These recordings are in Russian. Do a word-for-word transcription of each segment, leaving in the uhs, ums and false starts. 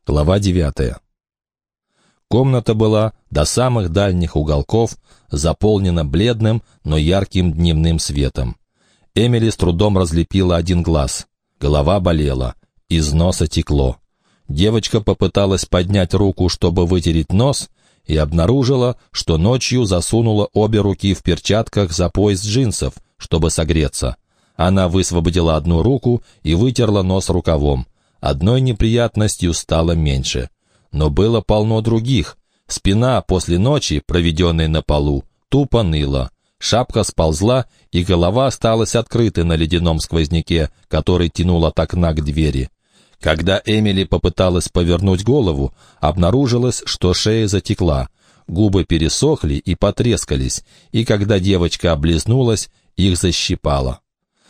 Глава девятая. Комната была до самых дальних уголков заполнена бледным, но ярким дневным светом. Эмили с трудом разлепила один глаз. Голова болела, из носа текло. Девочка попыталась поднять руку, чтобы вытереть нос, и обнаружила, что ночью засунула обе руки в перчатках за пояс джинсов, чтобы согреться. Она высвободила одну руку и вытерла нос рукавом. Одной неприятностью стало меньше. Но было полно других. Спина после ночи, проведенной на полу, тупо ныла. Шапка сползла, и голова осталась открытой на ледяном сквозняке, который тянул от окна к двери. Когда Эмили попыталась повернуть голову, обнаружилось, что шея затекла. Губы пересохли и потрескались, и когда девочка облизнулась, их защипало.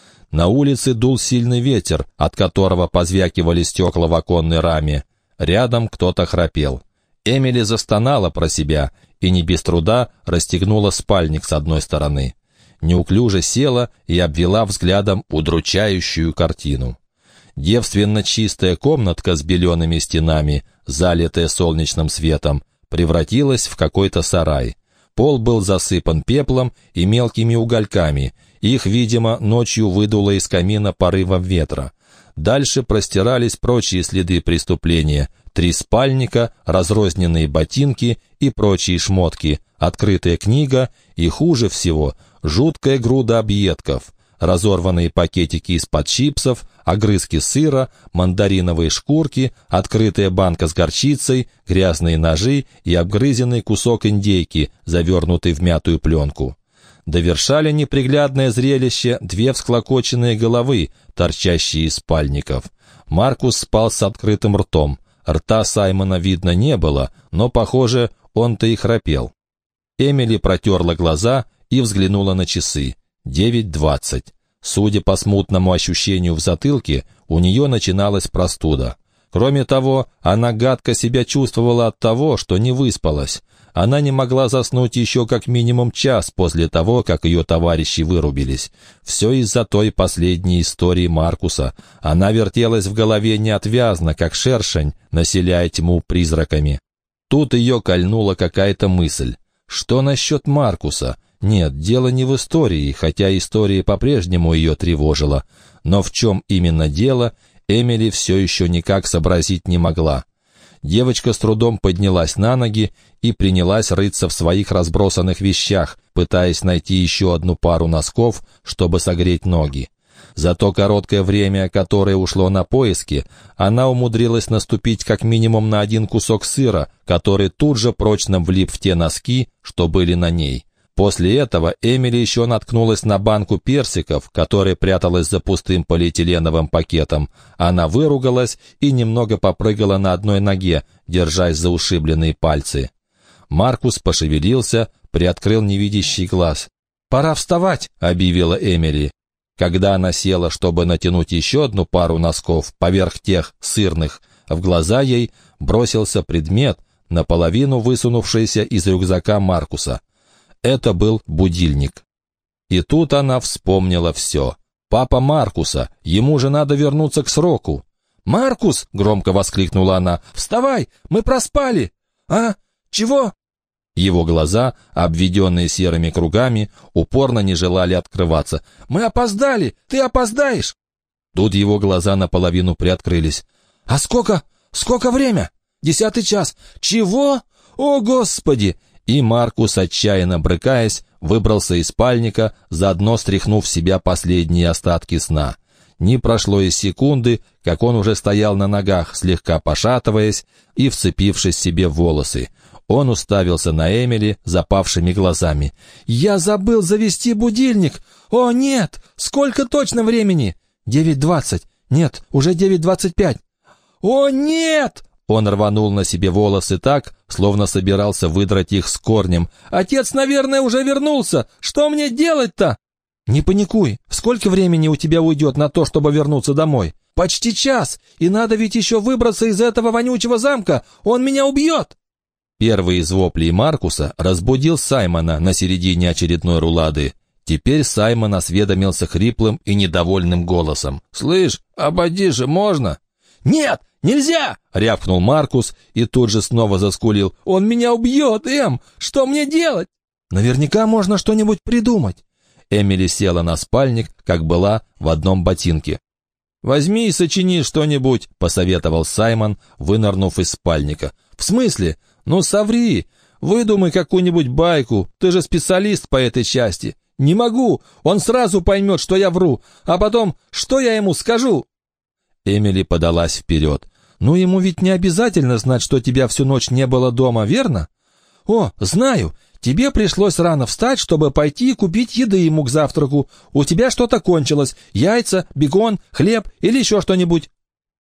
На улице дул сильный ветер, от которого позвякивали стекла в оконной раме. Рядом кто-то храпел. Эмили застонала про себя и не без труда расстегнула спальник с одной стороны. Неуклюже села и обвела взглядом удручающую картину. Девственно чистая комнатка с белеными стенами, залитая солнечным светом, превратилась в какой-то сарай. Пол был засыпан пеплом и мелкими угольками. Их, видимо, ночью выдуло из камина порывом ветра. Дальше простирались прочие следы преступления. Три спальника, разрозненные ботинки и прочие шмотки, открытая книга и, хуже всего, жуткая груда объедков. Разорванные пакетики из-под чипсов, огрызки сыра, мандариновые шкурки, открытая банка с горчицей, грязные ножи и обгрызенный кусок индейки, завернутый в мятую пленку. Довершали неприглядное зрелище две всклокоченные головы, торчащие из спальников. Маркус спал с открытым ртом. Рта Саймона видно не было, но, похоже, он-то и храпел. Эмили протерла глаза и взглянула на часы. девять двадцать. Судя по смутному ощущению в затылке, у нее начиналась простуда. Кроме того, она гадко себя чувствовала от того, что не выспалась. Она не могла заснуть еще как минимум час после того, как ее товарищи вырубились. Все из-за той последней истории Маркуса. Она вертелась в голове неотвязно, как шершень, населяя тьму призраками. Тут ее кольнула какая-то мысль. Что насчет Маркуса? Нет, дело не в истории, хотя история по-прежнему ее тревожила. Но в чем именно дело, Эмили все еще никак сообразить не могла. Девочка с трудом поднялась на ноги и принялась рыться в своих разбросанных вещах, пытаясь найти еще одну пару носков, чтобы согреть ноги. За то короткое время, которое ушло на поиски, она умудрилась наступить как минимум на один кусок сыра, который тут же прочно влип в те носки, что были на ней. После этого Эмили еще наткнулась на банку персиков, которая пряталась за пустым полиэтиленовым пакетом. Она выругалась и немного попрыгала на одной ноге, держась за ушибленные пальцы. Маркус пошевелился, приоткрыл невидящий глаз. «Пора вставать», — объявила Эмили. Когда она села, чтобы натянуть еще одну пару носков поверх тех сырных, в глаза ей бросился предмет, наполовину высунувшийся из рюкзака Маркуса. Это был будильник. И тут она вспомнила все. Папа Маркуса, ему же надо вернуться к сроку. «Маркус!» — громко воскликнула она. «Вставай! Мы проспали!» «А? Чего?» Его глаза, обведенные серыми кругами, упорно не желали открываться. «Мы опоздали! Ты опоздаешь!» Тут его глаза наполовину приоткрылись. «А сколько? Сколько время?» «Десятый час!» «Чего? О, Господи!» И Маркус, отчаянно брыкаясь, выбрался из спальника, заодно стряхнув в себя последние остатки сна. Не прошло и секунды, как он уже стоял на ногах, слегка пошатываясь и вцепившись себе в волосы. Он уставился на Эмили запавшими глазами. «Я забыл завести будильник! О, нет! Сколько точно времени?» «Девять двадцать. Нет, уже девять двадцать пять». «О, нет!» Он рванул на себе волосы так, словно собирался выдрать их с корнем. «Отец, наверное, уже вернулся! Что мне делать-то?» «Не паникуй! Сколько времени у тебя уйдет на то, чтобы вернуться домой?» «Почти час! И надо ведь еще выбраться из этого вонючего замка! Он меня убьет!» Первый из воплей Маркуса разбудил Саймона на середине очередной рулады. Теперь Саймон осведомился хриплым и недовольным голосом. «Слышь, обойди же можно?» «Нет, нельзя!» — рявкнул Маркус и тут же снова заскулил. «Он меня убьет, Эм! Что мне делать?» «Наверняка можно что-нибудь придумать». Эмили села на спальник, как была, в одном ботинке. «Возьми и сочини что-нибудь», — посоветовал Саймон, вынырнув из спальника. «В смысле? Ну соври! Выдумай какую-нибудь байку, ты же специалист по этой части». «Не могу! Он сразу поймет, что я вру, а потом, что я ему скажу?» Эмили подалась вперед. «Ну, ему ведь не обязательно знать, что тебя всю ночь не было дома, верно?» «О, знаю! Тебе пришлось рано встать, чтобы пойти и купить еды ему к завтраку. У тебя что-то кончилось. Яйца, бекон, хлеб или еще что-нибудь».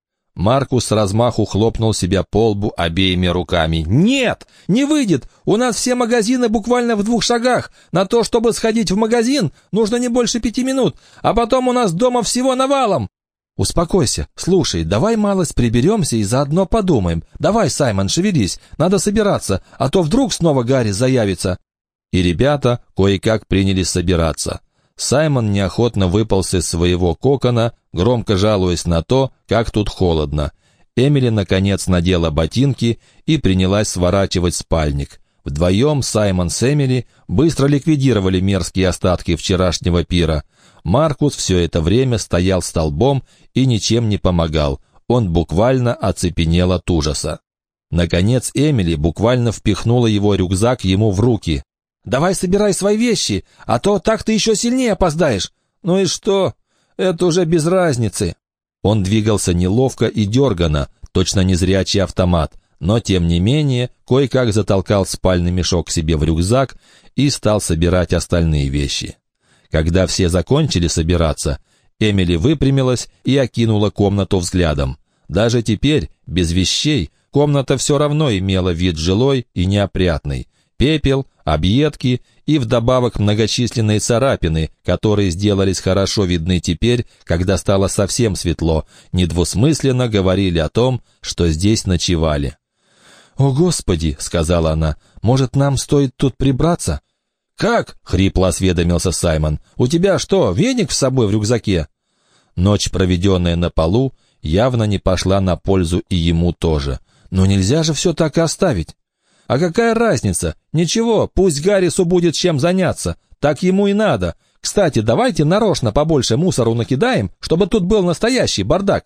Маркус с размаху хлопнул себя по лбу обеими руками. «Нет, не выйдет! У нас все магазины буквально в двух шагах. На то, чтобы сходить в магазин, нужно не больше пяти минут, а потом у нас дома всего навалом». «Успокойся. Слушай, давай малость приберемся и заодно подумаем. Давай, Саймон, шевелись. Надо собираться, а то вдруг снова Гарри заявится». И ребята кое-как принялись собираться. Саймон неохотно выполз из своего кокона, громко жалуясь на то, как тут холодно. Эмили, наконец, надела ботинки и принялась сворачивать спальник. Вдвоем Саймон с Эмили быстро ликвидировали мерзкие остатки вчерашнего пира. Маркус все это время стоял столбом и ничем не помогал. Он буквально оцепенел от ужаса. Наконец Эмили буквально впихнула его рюкзак ему в руки. «Давай собирай свои вещи, а то так ты еще сильнее опоздаешь». «Ну и что? Это уже без разницы». Он двигался неловко и дерганно, точно незрячий автомат, но, тем не менее, кое-как затолкал спальный мешок себе в рюкзак и стал собирать остальные вещи. Когда все закончили собираться, Эмили выпрямилась и окинула комнату взглядом. Даже теперь, без вещей, комната все равно имела вид жилой и неопрятный. Пепел, объедки и вдобавок многочисленные царапины, которые сделались хорошо видны теперь, когда стало совсем светло, недвусмысленно говорили о том, что здесь ночевали. «О, Господи!» — сказала она. «Может, нам стоит тут прибраться?» «Как?» — хрипло осведомился Саймон. «У тебя что, веник с собой в рюкзаке?» Ночь, проведенная на полу, явно не пошла на пользу и ему тоже. «Но нельзя же все так и оставить». «А какая разница? Ничего, пусть Гаррису будет чем заняться. Так ему и надо. Кстати, давайте нарочно побольше мусору накидаем, чтобы тут был настоящий бардак».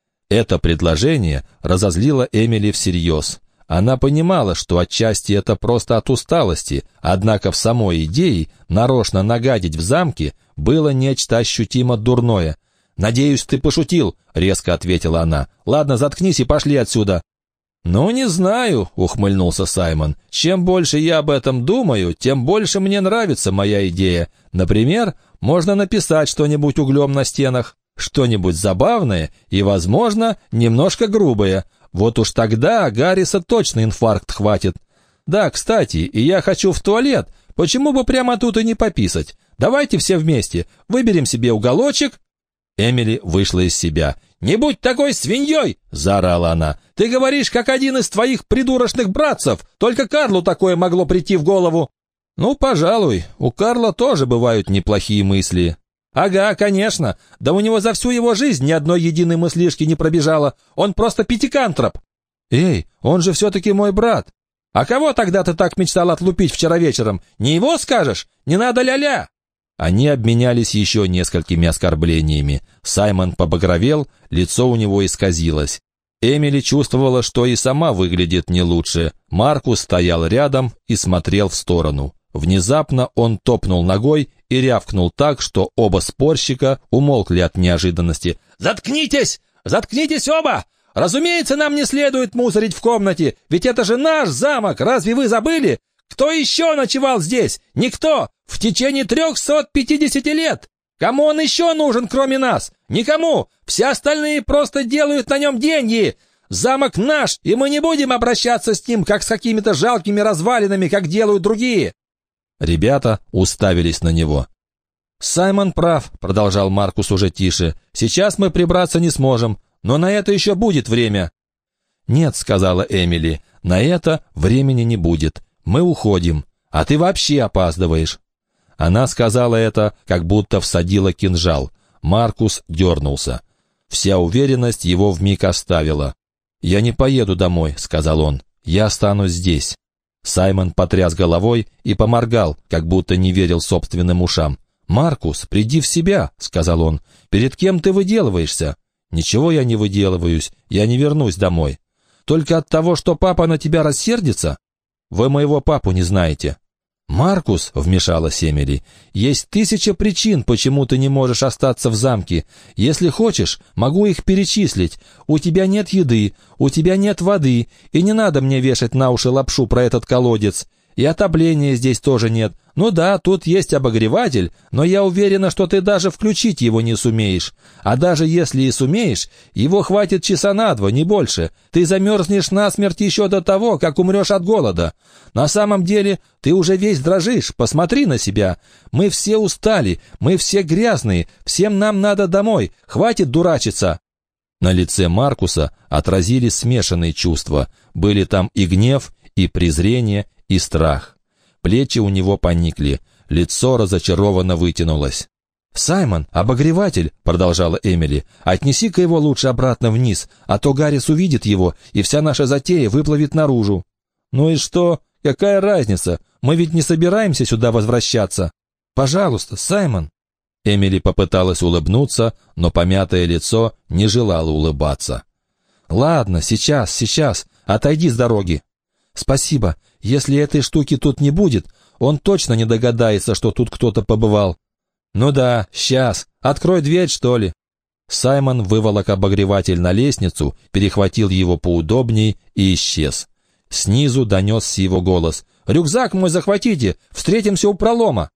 Это предложение разозлило Эмили всерьез. Она понимала, что отчасти это просто от усталости, однако в самой идее нарочно нагадить в замке было нечто ощутимо дурное. «Надеюсь, ты пошутил», — резко ответила она. «Ладно, заткнись и пошли отсюда». «Ну, не знаю», — ухмыльнулся Саймон. «Чем больше я об этом думаю, тем больше мне нравится моя идея. Например, можно написать что-нибудь углем на стенах, что-нибудь забавное и, возможно, немножко грубое. Вот уж тогда Гарриса точно инфаркт хватит. Да, кстати, и я хочу в туалет. Почему бы прямо тут и не пописать? Давайте все вместе выберем себе уголочек». Эмили вышла из себя. «Не будь такой свиньей!» — заорала она. «Ты говоришь, как один из твоих придурочных братцев. Только Карлу такое могло прийти в голову». «Ну, пожалуй, у Карла тоже бывают неплохие мысли». «Ага, конечно. Да у него за всю его жизнь ни одной единой мыслишки не пробежало. Он просто пятикантроп». «Эй, он же все-таки мой брат». «А кого тогда ты так мечтал отлупить вчера вечером? Не его скажешь? Не надо ля-ля!» Они обменялись еще несколькими оскорблениями. Саймон побагровел, лицо у него исказилось. Эмили чувствовала, что и сама выглядит не лучше. Маркус стоял рядом и смотрел в сторону. Внезапно он топнул ногой и рявкнул так, что оба спорщика умолкли от неожиданности. «Заткнитесь! Заткнитесь оба! Разумеется, нам не следует мусорить в комнате, ведь это же наш замок, разве вы забыли? Кто еще ночевал здесь? Никто! В течение трехсот пятидесяти лет! Кому он еще нужен, кроме нас? Никому! Все остальные просто делают на нем деньги! Замок наш, и мы не будем обращаться с ним, как с какими-то жалкими развалинами, как делают другие!» Ребята уставились на него. «Саймон прав», — продолжал Маркус уже тише. «Сейчас мы прибраться не сможем, но на это еще будет время». «Нет», — сказала Эмили, — «на это времени не будет. Мы уходим, а ты вообще опаздываешь». Она сказала это, как будто всадила кинжал. Маркус дернулся. Вся уверенность его вмиг оставила. «Я не поеду домой», — сказал он. «Я останусь здесь». Саймон потряс головой и поморгал, как будто не верил собственным ушам. «Маркус, приди в себя», — сказал он. «Перед кем ты выделываешься?» «Ничего я не выделываюсь, я не вернусь домой». «Только от того, что папа на тебя рассердится?» «Вы моего папу не знаете». «Маркус», — вмешалась Эмили, — «есть тысяча причин, почему ты не можешь остаться в замке. Если хочешь, могу их перечислить. У тебя нет еды, у тебя нет воды, и не надо мне вешать на уши лапшу про этот колодец. И отопления здесь тоже нет. Ну да, тут есть обогреватель, но я уверена, что ты даже включить его не сумеешь. А даже если и сумеешь, его хватит часа на два, не больше. Ты замерзнешь насмерть еще до того, как умрешь от голода. На самом деле, ты уже весь дрожишь, посмотри на себя. Мы все устали, мы все грязные, всем нам надо домой, хватит дурачиться». На лице Маркуса отразились смешанные чувства. Были там и гнев, и презрение, и страх. Плечи у него поникли, лицо разочарованно вытянулось. «Саймон, обогреватель», — продолжала Эмили, — «отнеси-ка его лучше обратно вниз, а то Гаррис увидит его, и вся наша затея выплывет наружу». «Ну и что? Какая разница? Мы ведь не собираемся сюда возвращаться». «Пожалуйста, Саймон». Эмили попыталась улыбнуться, но помятое лицо не желало улыбаться. «Ладно, сейчас, сейчас, отойди с дороги». «Спасибо. Если этой штуки тут не будет, он точно не догадается, что тут кто-то побывал». «Ну да, сейчас. Открой дверь, что ли?» Саймон выволок обогреватель на лестницу, перехватил его поудобней и исчез. Снизу донесся его голос. «Рюкзак мой захватите! Встретимся у пролома!»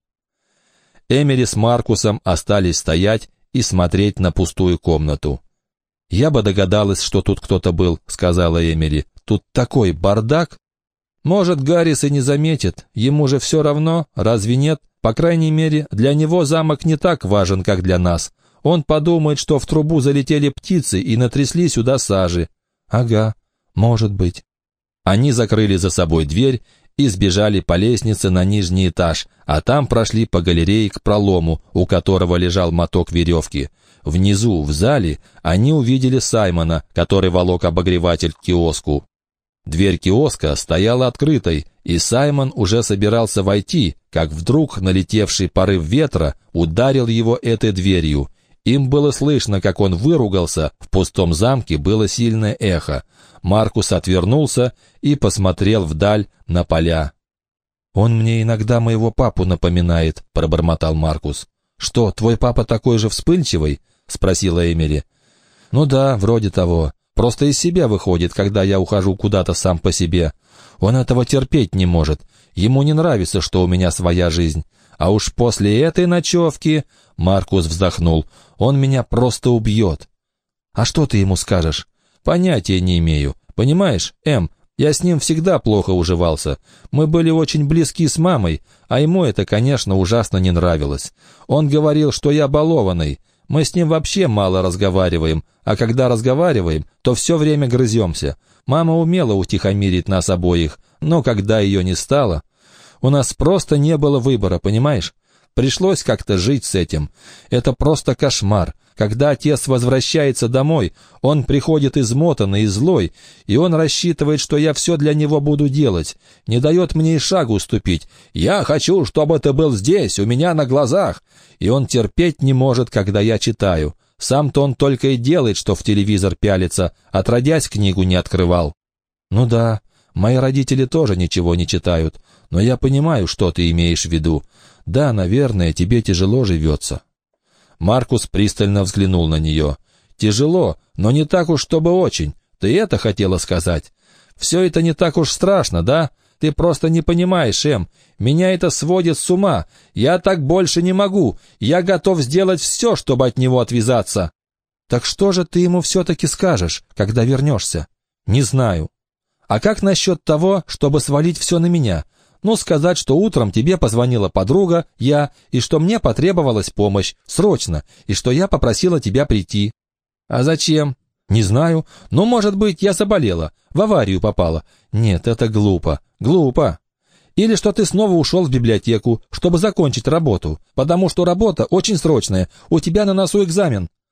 Эмили с Маркусом остались стоять и смотреть на пустую комнату. «Я бы догадалась, что тут кто-то был», — сказала Эмили. «Тут такой бардак!» «Может, Гаррис и не заметит. Ему же все равно, разве нет? По крайней мере, для него замок не так важен, как для нас. Он подумает, что в трубу залетели птицы и натрясли сюда сажи». «Ага, может быть». Они закрыли за собой дверь и сбежали по лестнице на нижний этаж, а там прошли по галерее к пролому, у которого лежал моток веревки. Внизу, в зале, они увидели Саймона, который волок обогреватель к киоску. Дверь киоска стояла открытой, и Саймон уже собирался войти, как вдруг налетевший порыв ветра ударил его этой дверью. Им было слышно, как он выругался, в пустом замке было сильное эхо. Маркус отвернулся и посмотрел вдаль на поля. «Он мне иногда моего папу напоминает», — пробормотал Маркус. «Что, твой папа такой же вспыльчивый?» — спросила Эмили. «Ну да, вроде того. Просто из себя выходит, когда я ухожу куда-то сам по себе. Он этого терпеть не может. Ему не нравится, что у меня своя жизнь. А уж после этой ночевки...» Маркус вздохнул. «Он меня просто убьет». «А что ты ему скажешь?» «Понятия не имею. Понимаешь, Эм, я с ним всегда плохо уживался. Мы были очень близки с мамой, а ему это, конечно, ужасно не нравилось. Он говорил, что я балованный. Мы с ним вообще мало разговариваем, а когда разговариваем, то все время грыземся. Мама умела утихомирить нас обоих, но когда ее не стало... У нас просто не было выбора, понимаешь? Пришлось как-то жить с этим. Это просто кошмар. Когда отец возвращается домой, он приходит измотанный и злой, и он рассчитывает, что я все для него буду делать. Не дает мне и шагу ступить. «Я хочу, чтобы ты был здесь, у меня на глазах». И он терпеть не может, когда я читаю. Сам-то он только и делает, что в телевизор пялится, отродясь книгу не открывал. «Ну да, мои родители тоже ничего не читают, но я понимаю, что ты имеешь в виду. Да, наверное, тебе тяжело живется». Маркус пристально взглянул на нее. «Тяжело, но не так уж, чтобы очень. Ты это хотела сказать? Все это не так уж страшно, да? Ты просто не понимаешь, Эм. Меня это сводит с ума. Я так больше не могу. Я готов сделать все, чтобы от него отвязаться». «Так что же ты ему все-таки скажешь, когда вернешься?» «Не знаю». «А как насчет того, чтобы свалить все на меня? Ну, сказать, что утром тебе позвонила подруга, я, и что мне потребовалась помощь, срочно, и что я попросила тебя прийти». «А зачем?» «Не знаю. Ну, может быть, я заболела, в аварию попала». «Нет, это глупо, глупо». «Или что ты снова ушел в библиотеку, чтобы закончить работу, потому что работа очень срочная, у тебя на носу экзамен».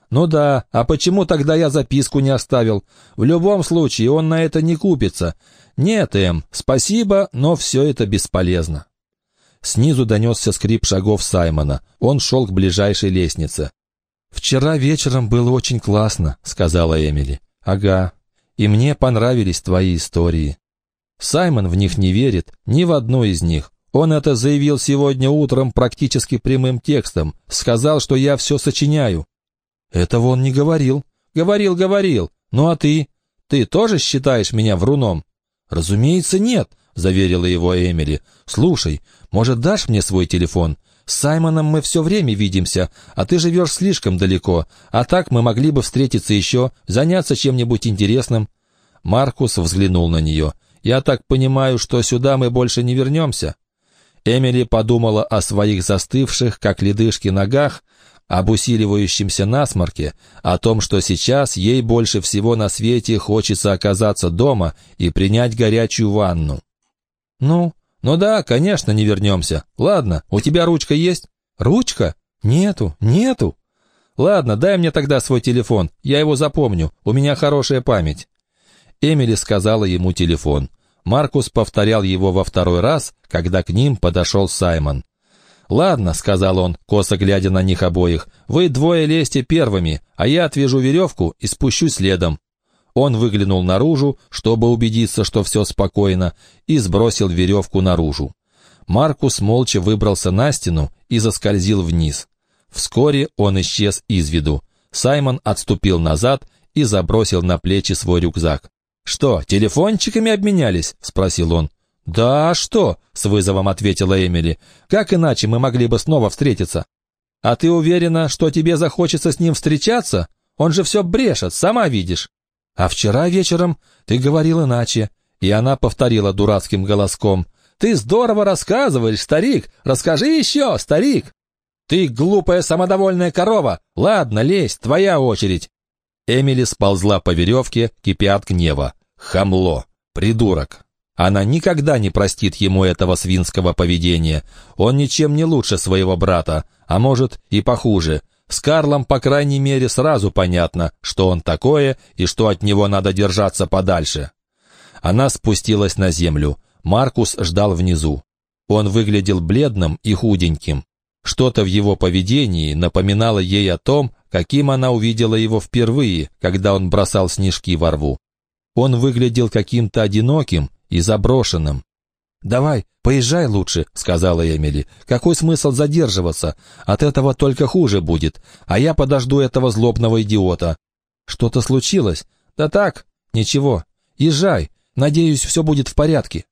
«Ну да, а почему тогда я записку не оставил? В любом случае он на это не купится. Нет, Эм, спасибо, но все это бесполезно». Снизу донесся скрип шагов Саймона. Он шел к ближайшей лестнице. «Вчера вечером было очень классно», — сказала Эмили. «Ага, и мне понравились твои истории». Саймон в них не верит, ни в одну из них. Он это заявил сегодня утром практически прямым текстом. Сказал, что я все сочиняю. Этого он не говорил. Говорил, говорил. Ну а ты? Ты тоже считаешь меня вруном? Разумеется, нет, заверила его Эмили. Слушай, может, дашь мне свой телефон? С Саймоном мы все время видимся, а ты живешь слишком далеко. А так мы могли бы встретиться еще, заняться чем-нибудь интересным. Маркус взглянул на нее. Я так понимаю, что сюда мы больше не вернемся? Эмили подумала о своих застывших, как ледышки, ногах, об усиливающемся насморке, о том, что сейчас ей больше всего на свете хочется оказаться дома и принять горячую ванну. «Ну, ну да, конечно, не вернемся. Ладно, у тебя ручка есть?» «Ручка? Нету, нету». «Ладно, дай мне тогда свой телефон, я его запомню, у меня хорошая память». Эмили сказала ему телефон. Маркус повторял его во второй раз, когда к ним подошел Саймон. «Ладно», — сказал он, косо глядя на них обоих, — «вы двое лезьте первыми, а я отвяжу веревку и спущусь следом». Он выглянул наружу, чтобы убедиться, что все спокойно, и сбросил веревку наружу. Маркус молча выбрался на стену и заскользил вниз. Вскоре он исчез из виду. Саймон отступил назад и забросил на плечи свой рюкзак. «Что, телефончиками обменялись?» — спросил он. «Да, а что?» — с вызовом ответила Эмили. «Как иначе мы могли бы снова встретиться?» «А ты уверена, что тебе захочется с ним встречаться? Он же все брешет, сама видишь». «А вчера вечером ты говорил иначе». И она повторила дурацким голоском. «Ты здорово рассказываешь, старик! Расскажи еще, старик!» «Ты глупая самодовольная корова! Ладно, лезь, твоя очередь!» Эмили сползла по веревке, кипя от гнева. Хамло! Придурок! Она никогда не простит ему этого свинского поведения. Он ничем не лучше своего брата, а может и похуже. С Карлом, по крайней мере, сразу понятно, что он такое и что от него надо держаться подальше. Она спустилась на землю. Маркус ждал внизу. Он выглядел бледным и худеньким. Что-то в его поведении напоминало ей о том, каким она увидела его впервые, когда он бросал снежки во рву. Он выглядел каким-то одиноким и заброшенным. «Давай, поезжай лучше», — сказала Эмили. «Какой смысл задерживаться? От этого только хуже будет, а я подожду этого злобного идиота». «Что-то случилось?» «Да так, ничего. Езжай, надеюсь, все будет в порядке».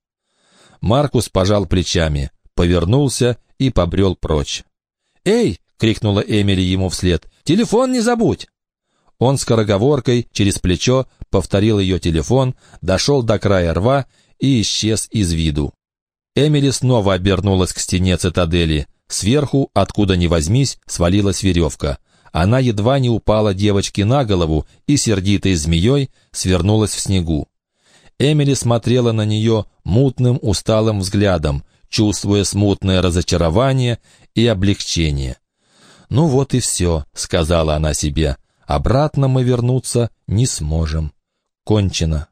Маркус пожал плечами, повернулся и побрел прочь. «Эй!» — крикнула Эмили ему вслед. «Телефон не забудь!» Он скороговоркой через плечо повторил ее телефон, дошел до края рва и исчез из виду. Эмили снова обернулась к стене цитадели. Сверху, откуда ни возьмись, свалилась веревка. Она едва не упала девочке на голову и сердитой змеей свернулась в снегу. Эмили смотрела на нее мутным усталым взглядом, чувствуя смутное разочарование и облегчение. «Ну вот и все», — сказала она себе, — «обратно мы вернуться не сможем. Кончено».